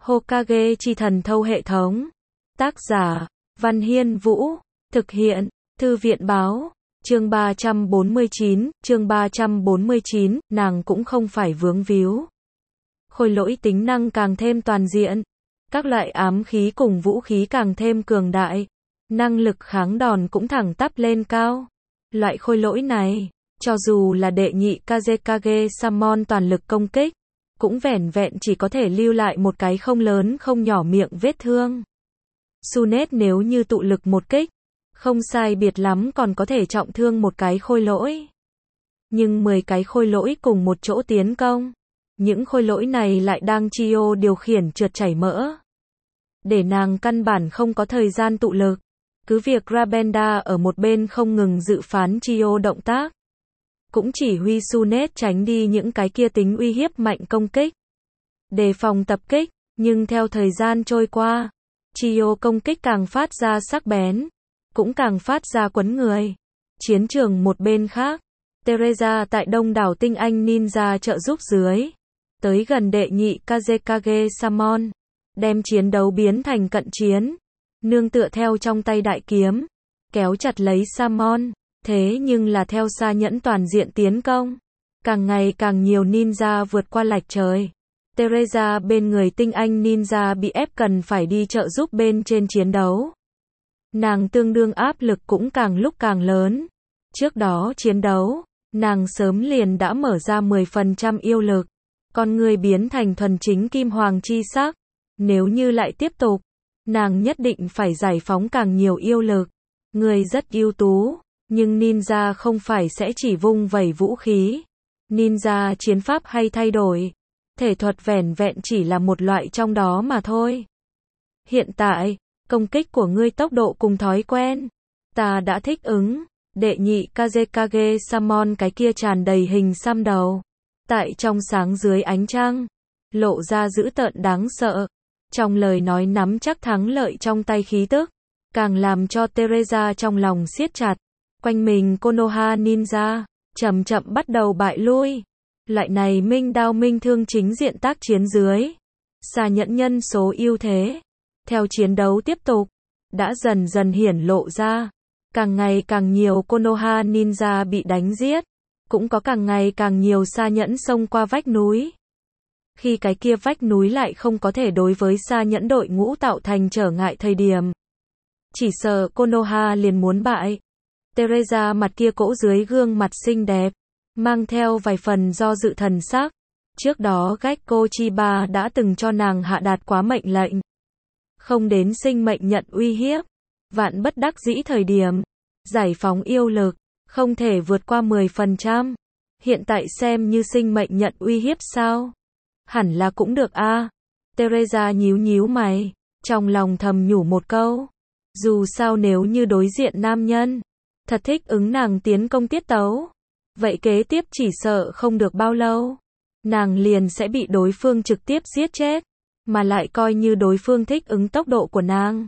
Hokage chi thần thâu hệ thống. Tác giả, Văn Hiên Vũ. Thực hiện, Thư viện Báo. Chương 349, nàng cũng không phải vướng víu. Khôi lỗi tính năng càng thêm toàn diện. Các loại ám khí cùng vũ khí càng thêm cường đại. Năng lực kháng đòn cũng thẳng tắp lên cao. Loại khôi lỗi này, cho dù là đệ nhị Kazekage Samon toàn lực công kích, cũng vẻn vẹn chỉ có thể lưu lại một cái không lớn không nhỏ miệng vết thương. Sunet nếu như tụ lực một kích, không sai biệt lắm còn có thể trọng thương một cái khôi lỗi. Nhưng 10 cái khôi lỗi cùng một chỗ tiến công, những khôi lỗi này lại đang Chiyo điều khiển trượt chảy mỡ. Để nàng căn bản không có thời gian tụ lực, cứ việc Rabenda ở một bên không ngừng dự phán Chiyo động tác, cũng chỉ huy Sunet tránh đi những cái kia tính uy hiếp mạnh công kích, đề phòng tập kích, nhưng theo thời gian trôi qua, Chiyo công kích càng phát ra sắc bén, cũng càng phát ra quấn người. Chiến trường một bên khác, Teresa tại đông đảo tinh anh ninja trợ giúp dưới, tới gần đệ nhị Kazekage Samon, đem chiến đấu biến thành cận chiến, nương tựa theo trong tay đại kiếm, kéo chặt lấy Samon, thế nhưng là theo xa nhẫn toàn diện tiến công, càng ngày càng nhiều ninja vượt qua lạch trời. Teresa bên người tinh anh ninja bị ép cần phải đi trợ giúp bên trên chiến đấu. Nàng tương đương áp lực cũng càng lúc càng lớn. Trước đó chiến đấu, nàng sớm liền đã mở ra 10% yêu lực, con người biến thành thuần chính kim hoàng chi sắc. Nếu như lại tiếp tục, nàng nhất định phải giải phóng càng nhiều yêu lực. Người rất ưu tú, nhưng ninja không phải sẽ chỉ vung vẩy vũ khí. Ninja chiến pháp hay thay đổi, thể thuật vẻn vẹn chỉ là một loại trong đó mà thôi. Hiện tại, công kích của ngươi tốc độ cùng thói quen, ta đã thích ứng. Đệ nhị Kazekage Samon cái kia tràn đầy hình xăm đầu, tại trong sáng dưới ánh trăng, lộ ra dữ tợn đáng sợ. Trong lời nói nắm chắc thắng lợi trong tay khí tức, càng làm cho Teresa trong lòng siết chặt. Quanh mình Konoha ninja, chậm chậm bắt đầu bại lui. Loại này minh đao minh thương chính diện tác chiến dưới, xa nhẫn nhân số ưu thế. Theo chiến đấu tiếp tục, đã dần dần hiển lộ ra. Càng ngày càng nhiều Konoha ninja bị đánh giết, cũng có càng ngày càng nhiều xa nhẫn xông qua vách núi. Khi cái kia vách núi lại không có thể đối với xa nhẫn đội ngũ tạo thành trở ngại thời điểm, chỉ sợ Konoha liền muốn bại. Teresa mặt kia cỗ dưới gương mặt xinh đẹp, mang theo vài phần do dự thần sắc. Trước đó Gekko Chiba đã từng cho nàng hạ đạt quá mệnh lệnh, không đến sinh mệnh nhận uy hiếp, vạn bất đắc dĩ thời điểm, giải phóng yêu lực, không thể vượt qua 10%. Hiện tại xem như sinh mệnh nhận uy hiếp sao? Hẳn là cũng được a. Teresa nhíu nhíu mày, trong lòng thầm nhủ một câu. Dù sao nếu như đối diện nam nhân, thật thích ứng nàng tiến công tiết tấu, vậy kế tiếp chỉ sợ không được bao lâu, nàng liền sẽ bị đối phương trực tiếp giết chết, mà lại coi như đối phương thích ứng tốc độ của nàng.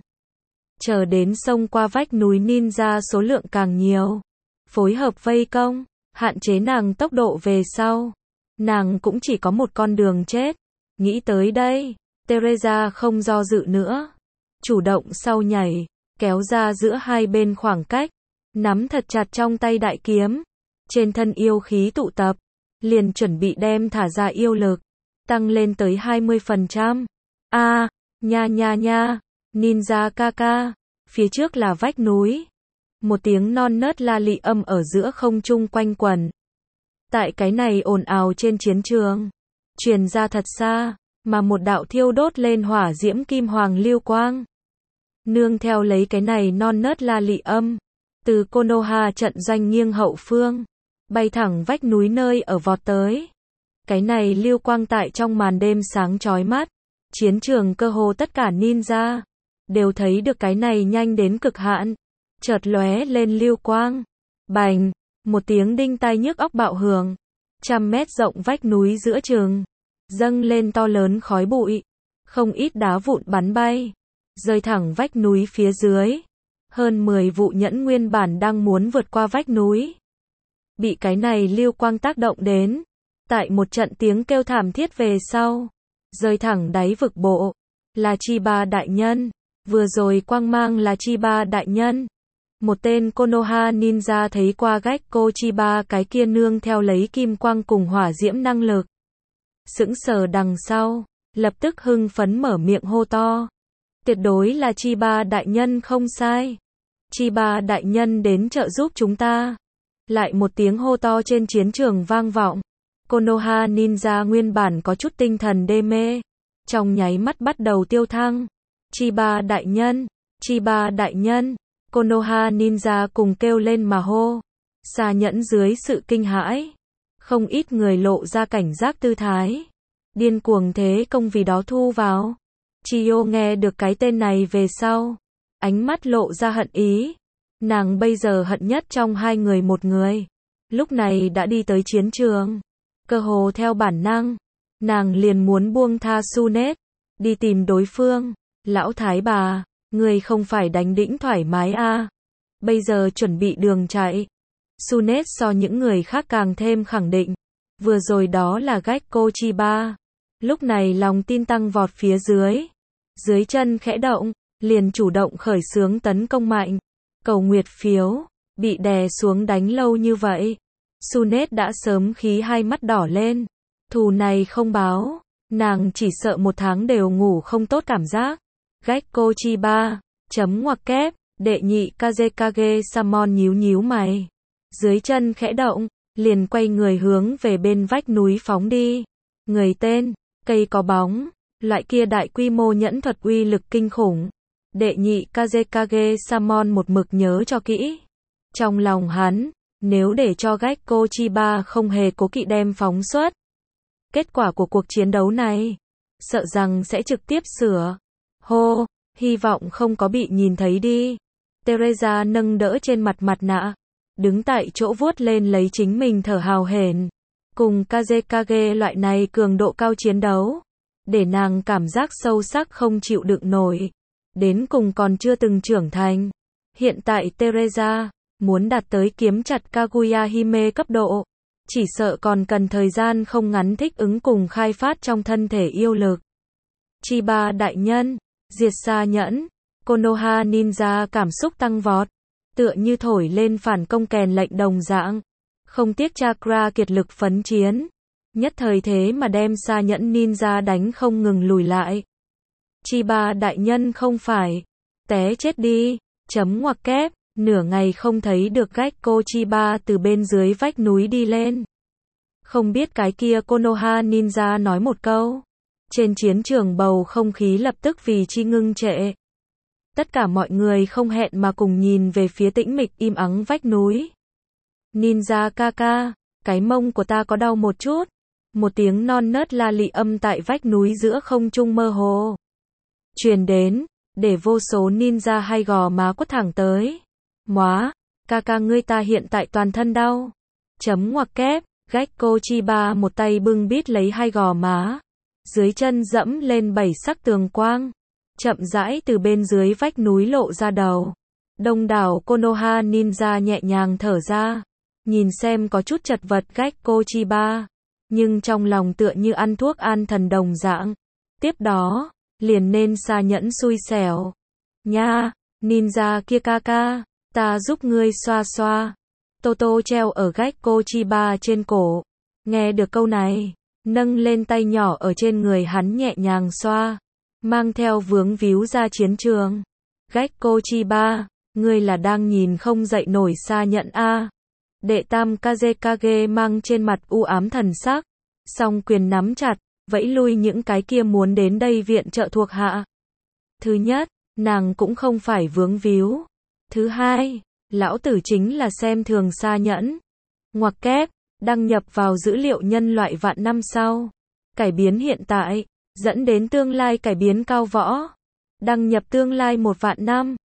Chờ đến xông qua vách núi ninja số lượng càng nhiều, phối hợp vây công, hạn chế nàng tốc độ về sau, nàng cũng chỉ có một con đường chết. Nghĩ tới đây, Teresa không do dự nữa, chủ động sau nhảy, kéo ra giữa hai bên khoảng cách, nắm thật chặt trong tay đại kiếm, trên thân yêu khí tụ tập, liền chuẩn bị đem thả ra yêu lực, tăng lên tới 20%. Nha, ninja kaka, phía trước là vách núi. Một tiếng non nớt la lị âm ở giữa không trung quanh quẩn. Tại cái này ồn ào trên chiến trường, truyền ra thật xa, mà một đạo thiêu đốt lên hỏa diễm kim hoàng lưu quang. Nương theo lấy cái này non nớt la lị âm, từ Konoha trận doanh nghiêng hậu phương, bay thẳng vách núi nơi ở vọt tới. Cái này lưu quang tại trong màn đêm sáng chói mắt, chiến trường cơ hồ tất cả ninja đều thấy được cái này nhanh đến cực hạn, chợt lóe lên lưu quang. Bành, một tiếng đinh tai nhức óc bạo hưởng, 100 mét rộng vách núi giữa trường, dâng lên to lớn khói bụi, không ít đá vụn bắn bay, rơi thẳng vách núi phía dưới. Hơn 10 vụ nhẫn nguyên bản đang muốn vượt qua vách núi, bị cái này lưu quang tác động đến, tại một trận tiếng kêu thảm thiết về sau, rơi thẳng đáy vực bộ. Là Chiba đại nhân. Vừa rồi quang mang là Chiba đại nhân. Một tên Konoha ninja thấy qua Gekko Chiba cái kia nương theo lấy kim quang cùng hỏa diễm năng lực. Sững sờ đằng sau, lập tức hưng phấn mở miệng hô to. Tuyệt đối là Chiba đại nhân không sai. Chiba đại nhân đến trợ giúp chúng ta. Lại một tiếng hô to trên chiến trường vang vọng. Konoha ninja nguyên bản có chút tinh thần đê mê, trong nháy mắt bắt đầu tiêu thăng. Chiba đại nhân, Chiba đại nhân. Konoha ninja cùng kêu lên mà hô. Xà nhẫn dưới sự kinh hãi, không ít người lộ ra cảnh giác tư thái, điên cuồng thế công vì đó thu vào. Chiyo nghe được cái tên này về sau, ánh mắt lộ ra hận ý. Nàng bây giờ hận nhất trong hai người một người, lúc này đã đi tới chiến trường. Cơ hồ theo bản năng, nàng liền muốn buông tha Tsunade, đi tìm đối phương. Lão thái bà, người không phải đánh đĩnh thoải mái à? Bây giờ chuẩn bị đường chạy. Tsunade so những người khác càng thêm khẳng định. Vừa rồi đó là Gekko Chiba. Lúc này lòng tin tăng vọt phía dưới. Dưới chân khẽ động, liền chủ động khởi xướng tấn công mạnh. Cầu nguyệt phiếu, bị đè xuống đánh lâu như vậy. Tsunade đã sớm khí hai mắt đỏ lên. Thù này không báo, nàng chỉ sợ một tháng đều ngủ không tốt cảm giác. Gekko Chiba, chấm ngoặc kép, đệ nhị Kazekage Samon nhíu nhíu mày. Dưới chân khẽ động, liền quay người hướng về bên vách núi phóng đi. Người tên, cây có bóng, loại kia đại quy mô nhẫn thuật uy lực kinh khủng. Đệ nhị Kazekage Samon một mực nhớ cho kỹ. Trong lòng hắn, nếu để cho Gekko Chiba không hề cố kỵ đem phóng xuất, kết quả của cuộc chiến đấu này, sợ rằng sẽ trực tiếp sửa. Hô, hy vọng không có bị nhìn thấy đi. Teresa nâng đỡ trên mặt mặt nạ, đứng tại chỗ vuốt lên lấy chính mình thở hào hển. Cùng Kazekage loại này cường độ cao chiến đấu, để nàng cảm giác sâu sắc không chịu đựng nổi. Đến cùng còn chưa từng trưởng thành. Hiện tại Teresa muốn đạt tới kiếm chặt Kaguya Hime cấp độ, chỉ sợ còn cần thời gian không ngắn thích ứng cùng khai phát trong thân thể yêu lực. Chiba đại nhân, diệt xà nhẫn. Konoha ninja cảm xúc tăng vọt, tựa như thổi lên phản công kèn lệnh đồng dạng, không tiếc chakra kiệt lực phấn chiến, nhất thời thế mà đem xà nhẫn ninja đánh không ngừng lùi lại. Chiba đại nhân không phải, té chết đi, chấm ngoặc kép, nửa ngày không thấy được Gekko Chiba từ bên dưới vách núi đi lên. Không biết cái kia Konoha ninja nói một câu. Trên chiến trường bầu không khí lập tức vì chi ngưng trệ. Tất cả mọi người không hẹn mà cùng nhìn về phía tĩnh mịch im ắng vách núi. Ninja Kaka, cái mông của ta có đau một chút. Một tiếng non nớt la lị âm tại vách núi giữa không trung mơ hồ truyền đến, để vô số ninja hay gò má quất thẳng tới. Móa, Kaka ngươi ta hiện tại toàn thân đau. Chấm ngoặc kép, Gekko Chiba một tay bưng bít lấy hai gò má, dưới chân dẫm lên bảy sắc tường quang, chậm rãi từ bên dưới vách núi lộ ra đầu. Đông đảo Konoha ninja nhẹ nhàng thở ra, nhìn xem có chút chật vật Gekko Chiba, nhưng trong lòng tựa như ăn thuốc an thần đồng dạng. Tiếp đó, liền nên xà nhẫn xui xẻo. Nha, ninja kia Kaka, ta giúp ngươi xoa xoa. Toto treo ở Gekko Chiba trên cổ. Nghe được câu này, nâng lên tay nhỏ ở trên người hắn nhẹ nhàng xoa, mang theo vướng víu ra chiến trường. Gekko Chiba, ngươi là đang nhìn không dậy nổi xà nhẫn a? Đệ tam Kazekage mang trên mặt u ám thần sắc, song quyền nắm chặt, vẫy lui những cái kia muốn đến đây viện trợ thuộc hạ. Thứ nhất, nàng cũng không phải vướng víu. Thứ hai, lão tử chính là xem thường xà nhẫn. Ngoặc kép, đăng nhập vào dữ liệu nhân loại vạn năm sau. Cải biến hiện tại, dẫn đến tương lai cải biến cao võ. Đăng nhập tương lai 1 vạn năm.